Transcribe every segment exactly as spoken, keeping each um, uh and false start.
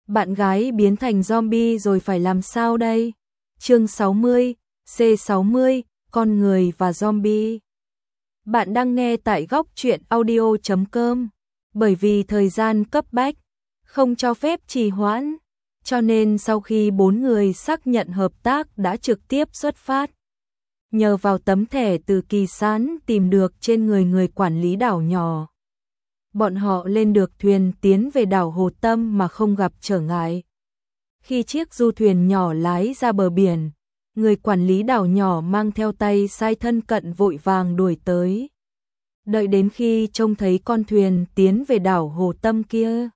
Bạn gái biến thành zombie rồi phải làm sao đây? Chương sáu mươi, C sáu mươi, con người và zombie. Bạn đang nghe tại góc truyện audio chấm com. Bởi vì thời gian cấp bách, không cho phép trì hoãn, cho nên sau khi bốn người xác nhận hợp tác đã trực tiếp xuất phát. Nhờ vào tấm thẻ từ Kỳ Sán tìm được trên người người quản lý đảo nhỏ, bọn họ lên được thuyền tiến về đảo Hồ Tâm mà không gặp trở ngại. Khi chiếc du thuyền nhỏ lái ra bờ biển, người quản lý đảo nhỏ mang theo tay sai thân cận vội vàng đuổi tới. Đợi đến khi trông thấy con thuyền tiến về đảo Hồ Tâm kia,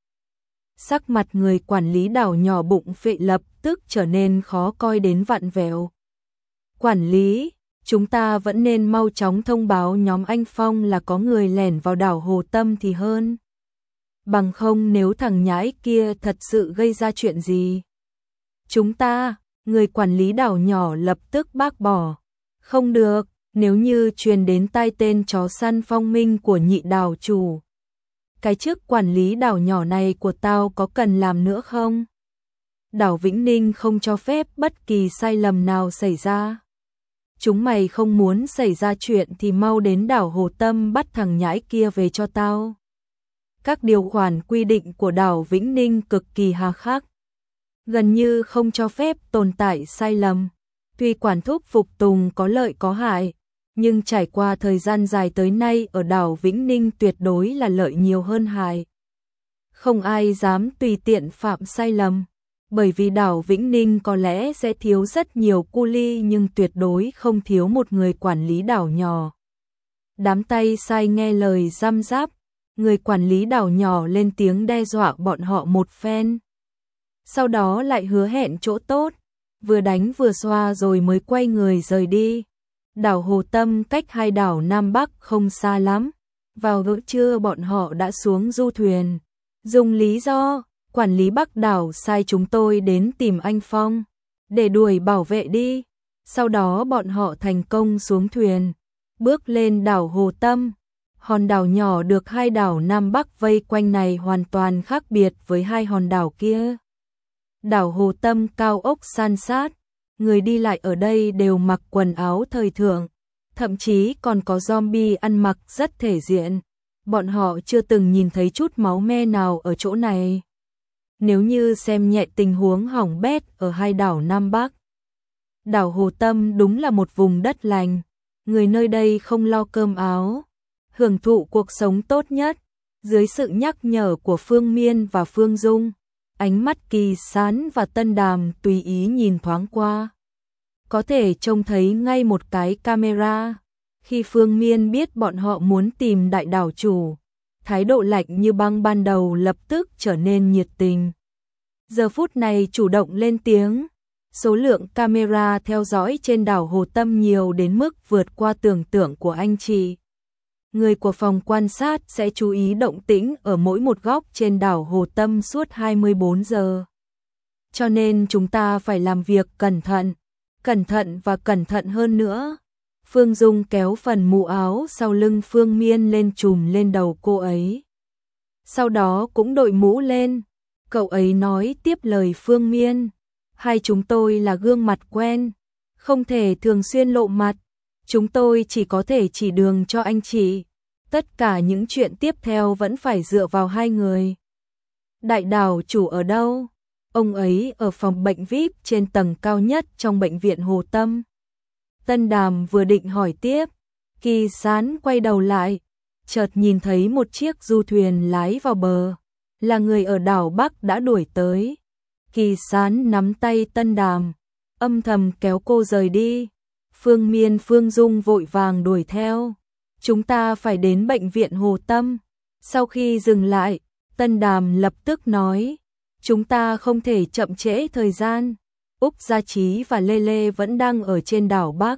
sắc mặt người quản lý đảo nhỏ bụng phệ lập tức trở nên khó coi đến vặn vẹo. Quản lý, chúng ta vẫn nên mau chóng thông báo nhóm anh Phong là có người lẻn vào đảo Hồ Tâm thì hơn. Bằng không nếu thằng nhãi kia thật sự gây ra chuyện gì. Chúng ta, người quản lý đảo nhỏ lập tức bác bỏ. Không được, nếu như truyền đến tai tên chó săn Phong Minh của nhị đảo chủ. Cái chức quản lý đảo nhỏ này của tao có cần làm nữa không? Đảo Vĩnh Ninh không cho phép bất kỳ sai lầm nào xảy ra. Chúng mày không muốn xảy ra chuyện thì mau đến đảo Hồ Tâm bắt thằng nhãi kia về cho tao. Các điều khoản quy định của đảo Vĩnh Ninh cực kỳ hà khắc, gần như không cho phép tồn tại sai lầm. Tuy quản thúc phục tùng có lợi có hại, nhưng trải qua thời gian dài tới nay ở đảo Vĩnh Ninh tuyệt đối là lợi nhiều hơn hại. Không ai dám tùy tiện phạm sai lầm, bởi vì đảo Vĩnh Ninh có lẽ sẽ thiếu rất nhiều cu li nhưng tuyệt đối không thiếu một người quản lý đảo nhỏ. Đám tay sai nghe lời răm rắp, người quản lý đảo nhỏ lên tiếng đe dọa bọn họ một phen. Sau đó lại hứa hẹn chỗ tốt, vừa đánh vừa xoa rồi mới quay người rời đi. Đảo Hồ Tâm cách hai đảo Nam Bắc không xa lắm, vào bữa trưa bọn họ đã xuống du thuyền. Dùng lý do, quản lý Bắc đảo sai chúng tôi đến tìm anh Phong, để đuổi bảo vệ đi. Sau đó bọn họ thành công xuống thuyền, bước lên đảo Hồ Tâm. Hòn đảo nhỏ được hai đảo Nam Bắc vây quanh này hoàn toàn khác biệt với hai hòn đảo kia. Đảo Hồ Tâm cao ốc san sát, người đi lại ở đây đều mặc quần áo thời thượng, thậm chí còn có zombie ăn mặc rất thể diện. Bọn họ chưa từng nhìn thấy chút máu me nào ở chỗ này. Nếu như xem nhẹ tình huống hỏng bét ở hai đảo Nam Bắc, đảo Hồ Tâm đúng là một vùng đất lành, người nơi đây không lo cơm áo, hưởng thụ cuộc sống tốt nhất. Dưới sự nhắc nhở của Phương Miên và Phương Dung, ánh mắt Kỳ Sán và Tân Đàm tùy ý nhìn thoáng qua, có thể trông thấy ngay một cái camera. Khi Phương Miên biết bọn họ muốn tìm đại đảo chủ, thái độ lạnh như băng ban đầu lập tức trở nên nhiệt tình. Giờ phút này chủ động lên tiếng. Số lượng camera theo dõi trên đảo Hồ Tâm nhiều đến mức vượt qua tưởng tượng của anh chị. Người của phòng quan sát sẽ chú ý động tĩnh ở mỗi một góc trên đảo Hồ Tâm suốt hai mươi bốn giờ. Cho nên chúng ta phải làm việc cẩn thận, cẩn thận và cẩn thận hơn nữa. Phương Dung kéo phần mũ áo sau lưng Phương Miên lên trùm lên đầu cô ấy. Sau đó cũng đội mũ lên. Cậu ấy nói tiếp lời Phương Miên. Hai chúng tôi là gương mặt quen, không thể thường xuyên lộ mặt. Chúng tôi chỉ có thể chỉ đường cho anh chị. Tất cả những chuyện tiếp theo vẫn phải dựa vào hai người. Đại đảo chủ ở đâu? Ông ấy ở phòng bệnh vi ai pi trên tầng cao nhất trong bệnh viện Hồ Tâm. Tân Đàm vừa định hỏi tiếp, Kỳ Sán quay đầu lại, chợt nhìn thấy một chiếc du thuyền lái vào bờ, là người ở đảo Bắc đã đuổi tới. Kỳ Sán nắm tay Tân Đàm, âm thầm kéo cô rời đi. Phương Miên Phương Dung vội vàng đuổi theo. Chúng ta phải đến bệnh viện Hồ Tâm. Sau khi dừng lại, Tân Đàm lập tức nói, chúng ta không thể chậm trễ thời gian. Úc Gia Trí và Lê Lê vẫn đang ở trên đảo Bắc.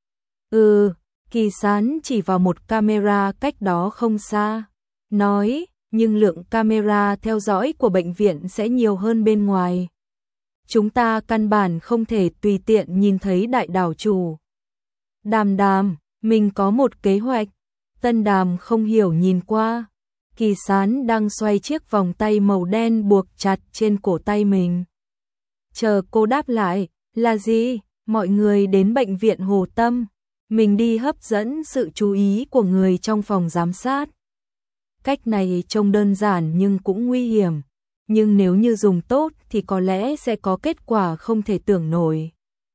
Ừ, Kỳ Sán chỉ vào một camera cách đó không xa, nói, nhưng lượng camera theo dõi của bệnh viện sẽ nhiều hơn bên ngoài. Chúng ta căn bản không thể tùy tiện nhìn thấy đại đảo chủ. Đàm Đàm, mình có một kế hoạch. Tân Đàm không hiểu nhìn qua. Kỳ Sán đang xoay chiếc vòng tay màu đen buộc chặt trên cổ tay mình. Chờ cô đáp lại, là gì? Mọi người đến bệnh viện Hồ Tâm, mình đi hấp dẫn sự chú ý của người trong phòng giám sát. Cách này trông đơn giản nhưng cũng nguy hiểm, nhưng nếu như dùng tốt thì có lẽ sẽ có kết quả không thể tưởng nổi.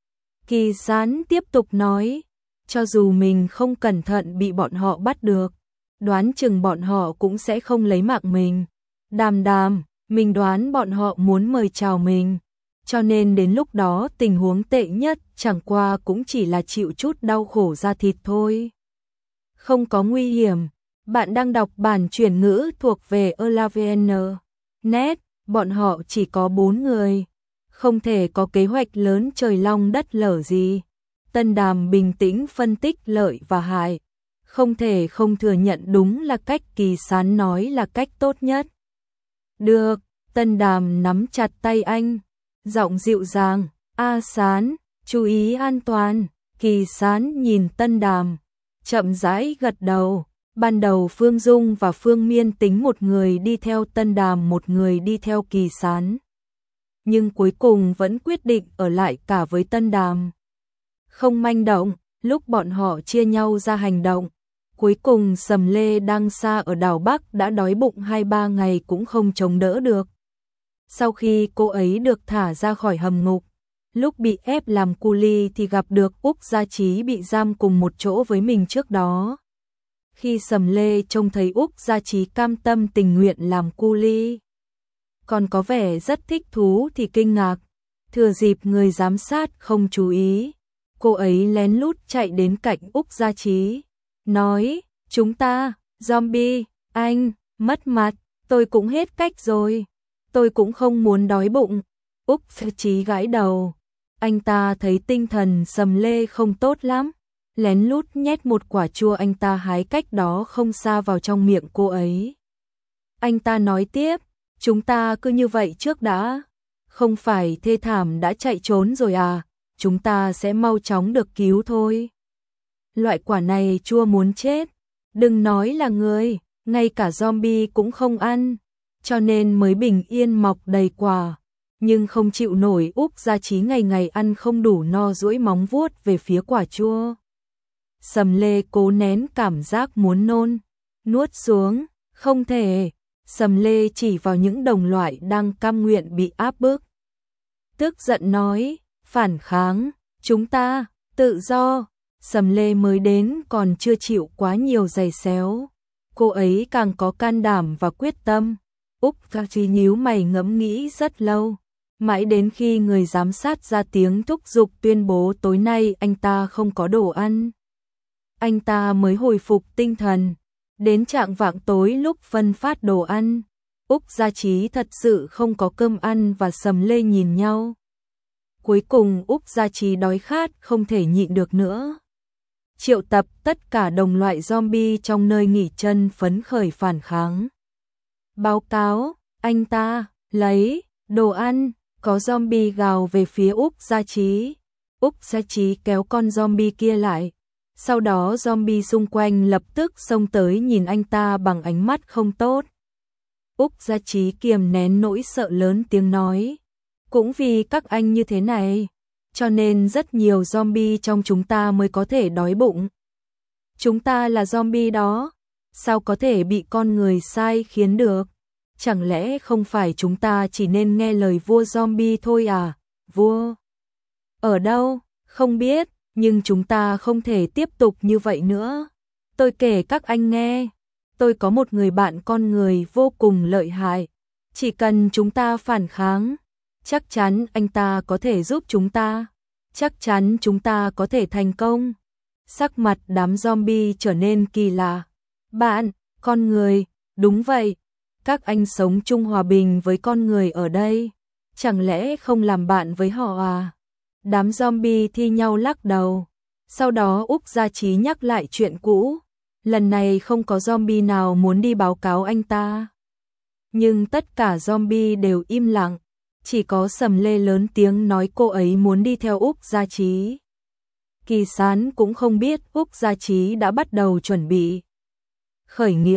Kỳ Sán tiếp tục nói, cho dù mình không cẩn thận bị bọn họ bắt được, đoán chừng bọn họ cũng sẽ không lấy mạng mình. Đàm Đàm, mình đoán bọn họ muốn mời chào mình, cho nên đến lúc đó tình huống tệ nhất chẳng qua cũng chỉ là chịu chút đau khổ da thịt thôi. Không có nguy hiểm. Bạn đang đọc bản chuyển ngữ thuộc về Elavn. Net, bọn họ chỉ có bốn người, không thể có kế hoạch lớn trời long đất lở gì. Tân Đàm bình tĩnh phân tích lợi và hại, không thể không thừa nhận đúng là cách Kỳ Sán nói là cách tốt nhất. Được, Tân Đàm nắm chặt tay anh, giọng dịu dàng, A Sán, chú ý an toàn. Kỳ Sán nhìn Tân Đàm, chậm rãi gật đầu. Ban đầu Phương Dung và Phương Miên tính một người đi theo Tân Đàm, một người đi theo Kỳ Sán. Nhưng cuối cùng vẫn quyết định ở lại cả với Tân Đàm. Không manh động, lúc bọn họ chia nhau ra hành động, cuối cùng Sầm Lê đang xa ở đảo Bắc đã đói bụng hai ba ngày cũng không chống đỡ được. Sau khi cô ấy được thả ra khỏi hầm ngục, lúc bị ép làm cu li thì gặp được Úc Gia Trí bị giam cùng một chỗ với mình trước đó. Khi Sầm Lê trông thấy Úc Gia Trí cam tâm tình nguyện làm cu li, còn có vẻ rất thích thú thì kinh ngạc. Thừa dịp người giám sát không chú ý, cô ấy lén lút chạy đến cạnh Úc Gia Trí, nói, chúng ta, zombie, anh, mất mặt, tôi cũng hết cách rồi, tôi cũng không muốn đói bụng. Úc Gia Trí gãi đầu, anh ta thấy tinh thần Sầm Lê không tốt lắm, lén lút nhét một quả chua anh ta hái cách đó không xa vào trong miệng cô ấy. Anh ta nói tiếp, chúng ta cứ như vậy trước đã, không phải thê thảm đã chạy trốn rồi à, chúng ta sẽ mau chóng được cứu thôi. Loại quả này chua muốn chết, đừng nói là người, ngay cả zombie cũng không ăn, cho nên mới bình yên mọc đầy quả, nhưng không chịu nổi Úc Gia Trí ngày ngày ăn không đủ no duỗi móng vuốt về phía quả chua. Sầm Lê cố nén cảm giác muốn nôn, nuốt xuống, không thể. Sầm Lê chỉ vào những đồng loại đang cam nguyện bị áp bức. Tức giận nói, phản kháng, chúng ta, tự do. Sầm Lê mới đến còn chưa chịu quá nhiều giày xéo. Cô ấy càng có can đảm và quyết tâm. Úc Gia Trí nhíu mày ngẫm nghĩ rất lâu. Mãi đến khi người giám sát ra tiếng thúc giục tuyên bố tối nay anh ta không có đồ ăn, anh ta mới hồi phục tinh thần. Đến trạng vạng tối lúc phân phát đồ ăn, Úc Gia Trí thật sự không có cơm ăn và Sầm Lê nhìn nhau. Cuối cùng Úc Gia Trí đói khát không thể nhịn được nữa. Triệu tập tất cả đồng loại zombie trong nơi nghỉ chân phấn khởi phản kháng. Báo cáo, anh ta, lấy, đồ ăn, có zombie gào về phía Úc Gia Trí. Úc Gia Trí kéo con zombie kia lại. Sau đó zombie xung quanh lập tức xông tới nhìn anh ta bằng ánh mắt không tốt. Úc Gia Trí kiềm nén nỗi sợ lớn tiếng nói, cũng vì các anh như thế này, cho nên rất nhiều zombie trong chúng ta mới có thể đói bụng. Chúng ta là zombie đó, sao có thể bị con người sai khiến được? Chẳng lẽ không phải chúng ta chỉ nên nghe lời vua zombie thôi à? Vua? Ở đâu? Không biết. Nhưng chúng ta không thể tiếp tục như vậy nữa. Tôi kể các anh nghe, tôi có một người bạn con người vô cùng lợi hại. Chỉ cần chúng ta phản kháng, chắc chắn anh ta có thể giúp chúng ta. Chắc chắn chúng ta có thể thành công. Sắc mặt đám zombie trở nên kỳ lạ. Bạn, con người, đúng vậy. Các anh sống chung hòa bình với con người ở đây. Chẳng lẽ không làm bạn với họ à? Đám zombie thi nhau lắc đầu. Sau đó Úc Gia Trí nhắc lại chuyện cũ. Lần này không có zombie nào muốn đi báo cáo anh ta. Nhưng tất cả zombie đều im lặng. Chỉ có Sầm Lê lớn tiếng nói cô ấy muốn đi theo Úc Gia Trí. Kỳ Sán cũng không biết Úc Gia Trí đã bắt đầu chuẩn bị khởi nghĩa.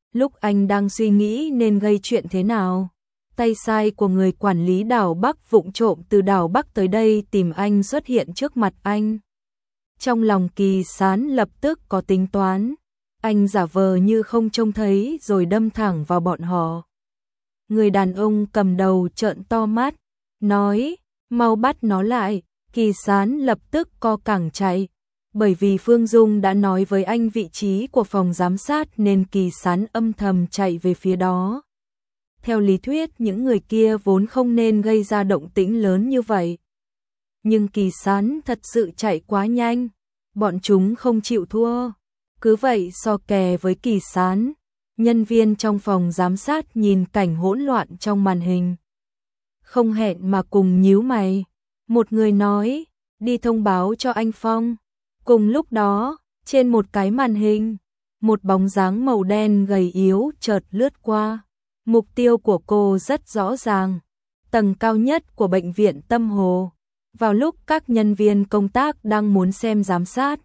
Lúc anh đang suy nghĩ nên gây chuyện thế nào, tay sai của người quản lý đảo Bắc vụng trộm từ đảo Bắc tới đây tìm anh xuất hiện trước mặt anh. Trong lòng Kỳ Sán lập tức có tính toán, anh giả vờ như không trông thấy rồi đâm thẳng vào bọn họ. Người đàn ông cầm đầu trợn to mắt, nói, mau bắt nó lại. Kỳ Sán lập tức co cẳng chạy, bởi vì Phương Dung đã nói với anh vị trí của phòng giám sát nên Kỳ Sán âm thầm chạy về phía đó. Theo lý thuyết những người kia vốn không nên gây ra động tĩnh lớn như vậy. Nhưng Kỳ Sán thật sự chạy quá nhanh, bọn chúng không chịu thua. Cứ vậy so kè với Kỳ Sán, nhân viên trong phòng giám sát nhìn cảnh hỗn loạn trong màn hình. Không hẹn mà cùng nhíu mày. Một người nói, đi thông báo cho anh Phong. Cùng lúc đó, trên một cái màn hình, một bóng dáng màu đen gầy yếu chợt lướt qua. Mục tiêu của cô rất rõ ràng, tầng cao nhất của bệnh viện Tâm Hồ. Vào lúc các nhân viên công tác đang muốn xem giám sát,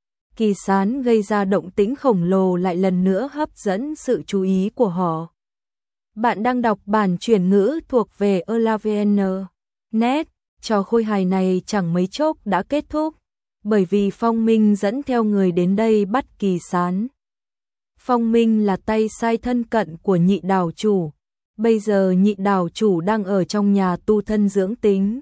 Kỳ Sán gây ra động tĩnh khổng lồ lại lần nữa hấp dẫn sự chú ý của họ. Bạn đang đọc bản chuyển ngữ thuộc về elavn chấm net. Trò khôi hài này chẳng mấy chốc đã kết thúc, bởi vì Phong Minh dẫn theo người đến đây bắt Kỳ Sán. Phong Minh là tay sai thân cận của nhị đảo chủ. Bây giờ nhị đảo chủ đang ở trong nhà tu thân dưỡng tính.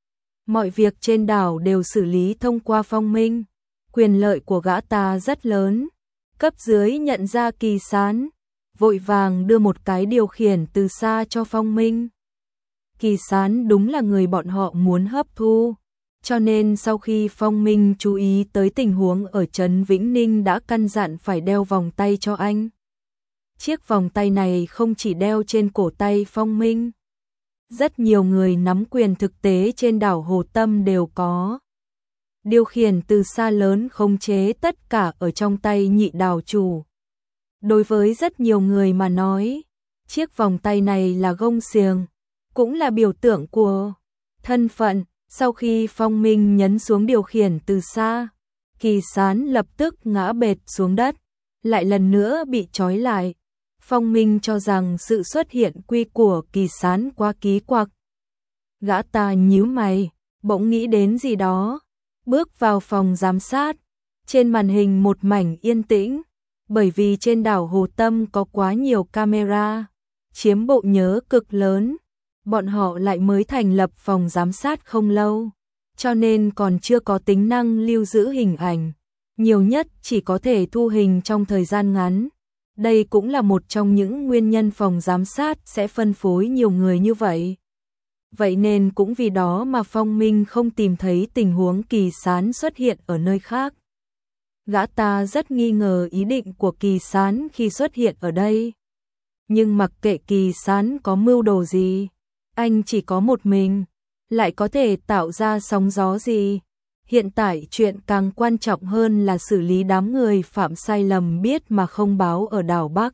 Mọi việc trên đảo đều xử lý thông qua Phong Minh. Quyền lợi của gã ta rất lớn. Cấp dưới nhận ra Kỳ Sán, vội vàng đưa một cái điều khiển từ xa cho Phong Minh. Kỳ Sán đúng là người bọn họ muốn hấp thu, cho nên sau khi Phong Minh chú ý tới tình huống ở trấn Vĩnh Ninh đã căn dặn phải đeo vòng tay cho anh. Chiếc vòng tay này không chỉ đeo trên cổ tay Phong Minh, rất nhiều người nắm quyền thực tế trên đảo Hồ Tâm đều có. Điều khiển từ xa lớn khống chế tất cả ở trong tay nhị đảo chủ. Đối với rất nhiều người mà nói, chiếc vòng tay này là gông xiềng, cũng là biểu tượng của thân phận. Sau khi Phong Minh nhấn xuống điều khiển từ xa, Kỳ Sán lập tức ngã bệt xuống đất, lại lần nữa bị trói lại. Phong Minh cho rằng sự xuất hiện quy của Kỳ Sán quá ký quặc. Gã ta nhíu mày, bỗng nghĩ đến gì đó, bước vào phòng giám sát. Trên màn hình một mảnh yên tĩnh, bởi vì trên đảo Hồ Tâm có quá nhiều camera, chiếm bộ nhớ cực lớn. Bọn họ lại mới thành lập phòng giám sát không lâu, cho nên còn chưa có tính năng lưu giữ hình ảnh, nhiều nhất chỉ có thể thu hình trong thời gian ngắn. Đây cũng là một trong những nguyên nhân phòng giám sát sẽ phân phối nhiều người như vậy. Vậy nên cũng vì đó mà Phong Minh không tìm thấy tình huống Kỳ Sán xuất hiện ở nơi khác. Gã ta rất nghi ngờ ý định của Kỳ Sán khi xuất hiện ở đây. Nhưng mặc kệ Kỳ Sán có mưu đồ gì, anh chỉ có một mình, lại có thể tạo ra sóng gió gì. Hiện tại chuyện càng quan trọng hơn là xử lý đám người phạm sai lầm biết mà không báo ở đảo Bắc.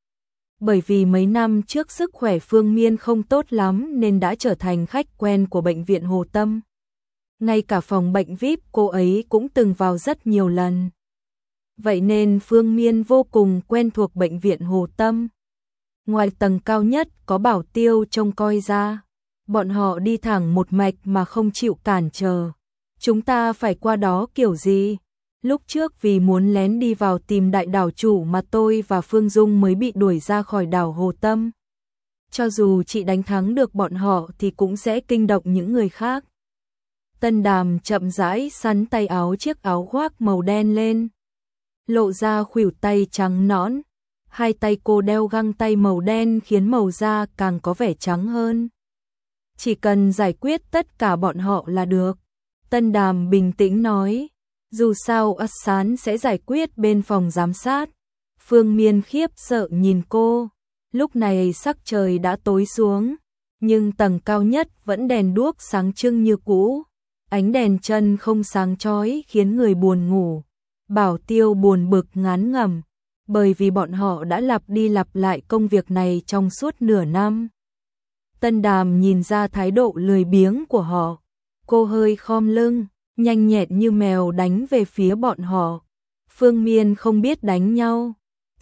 Bởi vì mấy năm trước sức khỏe Phương Miên không tốt lắm nên đã trở thành khách quen của bệnh viện Hồ Tâm. Ngay cả phòng bệnh vi ai pi cô ấy cũng từng vào rất nhiều lần. Vậy nên Phương Miên vô cùng quen thuộc bệnh viện Hồ Tâm. Ngoài tầng cao nhất có bảo tiêu trông coi ra, bọn họ đi thẳng một mạch mà không chịu cản trở. Chúng ta phải qua đó kiểu gì? Lúc trước vì muốn lén đi vào tìm đại đảo chủ mà tôi và Phương Dung mới bị đuổi ra khỏi đảo Hồ Tâm. Cho dù chị đánh thắng được bọn họ thì cũng sẽ kinh động những người khác. Tân Đàm chậm rãi sắn tay áo chiếc áo khoác màu đen lên, lộ ra khuỷu tay trắng nõn. Hai tay cô đeo găng tay màu đen khiến màu da càng có vẻ trắng hơn. Chỉ cần giải quyết tất cả bọn họ là được. Tân Đàm bình tĩnh nói. Dù sao Ất Sán sẽ giải quyết bên phòng giám sát. Phương Miên khiếp sợ nhìn cô. Lúc này sắc trời đã tối xuống, nhưng tầng cao nhất vẫn đèn đuốc sáng trưng như cũ. Ánh đèn chân không sáng chói khiến người buồn ngủ. Bảo tiêu buồn bực ngán ngẩm, bởi vì bọn họ đã lặp đi lặp lại công việc này trong suốt nửa năm. Tân Đàm nhìn ra thái độ lười biếng của họ. Cô hơi khom lưng, nhanh nhẹn như mèo đánh về phía bọn họ. Phương Miên không biết đánh nhau,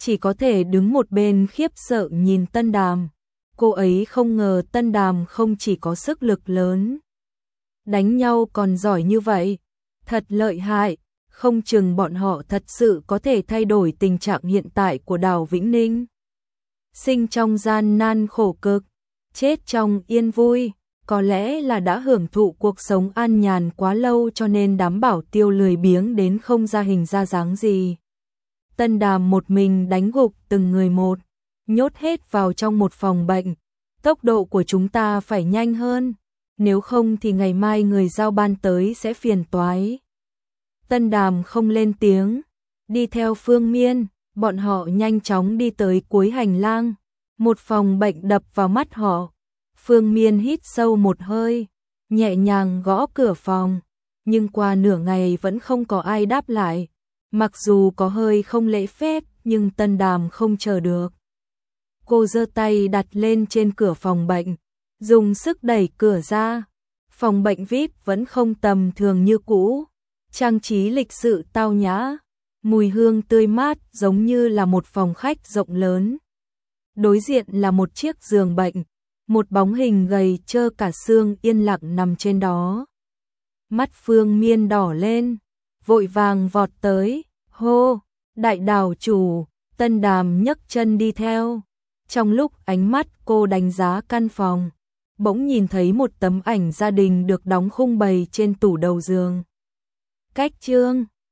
chỉ có thể đứng một bên khiếp sợ nhìn Tân Đàm. Cô ấy không ngờ Tân Đàm không chỉ có sức lực lớn, đánh nhau còn giỏi như vậy, thật lợi hại, không chừng bọn họ thật sự có thể thay đổi tình trạng hiện tại của đảo Vĩnh Ninh. Sinh trong gian nan khổ cực, chết trong yên vui, có lẽ là đã hưởng thụ cuộc sống an nhàn quá lâu cho nên đám bảo tiêu lười biếng đến không ra hình ra dáng gì. Tân Đàm một mình đánh gục từng người một, nhốt hết vào trong một phòng bệnh. Tốc độ của chúng ta phải nhanh hơn, nếu không thì ngày mai người giao ban tới sẽ phiền toái. Tân Đàm không lên tiếng, đi theo Phương Miên, bọn họ nhanh chóng đi tới cuối hành lang. Một phòng bệnh đập vào mắt họ. Phương Miên hít sâu một hơi, nhẹ nhàng gõ cửa phòng, nhưng qua nửa ngày vẫn không có ai đáp lại. Mặc dù có hơi không lễ phép, nhưng Tân Đàm không chờ được. Cô giơ tay đặt lên trên cửa phòng bệnh, dùng sức đẩy cửa ra. Phòng bệnh vi ai pi vẫn không tầm thường như cũ, trang trí lịch sự tao nhã, mùi hương tươi mát giống như là một phòng khách rộng lớn. Đối diện là một chiếc giường bệnh, một bóng hình gầy trơ cả xương yên lặng nằm trên đó. Mắt Phương Miên đỏ lên, vội vàng vọt tới, hô, đại đảo chủ. Tân Đàm nhấc chân đi theo. Trong lúc ánh mắt cô đánh giá căn phòng, bỗng nhìn thấy một tấm ảnh gia đình được đóng khung bày trên tủ đầu giường. Cách chương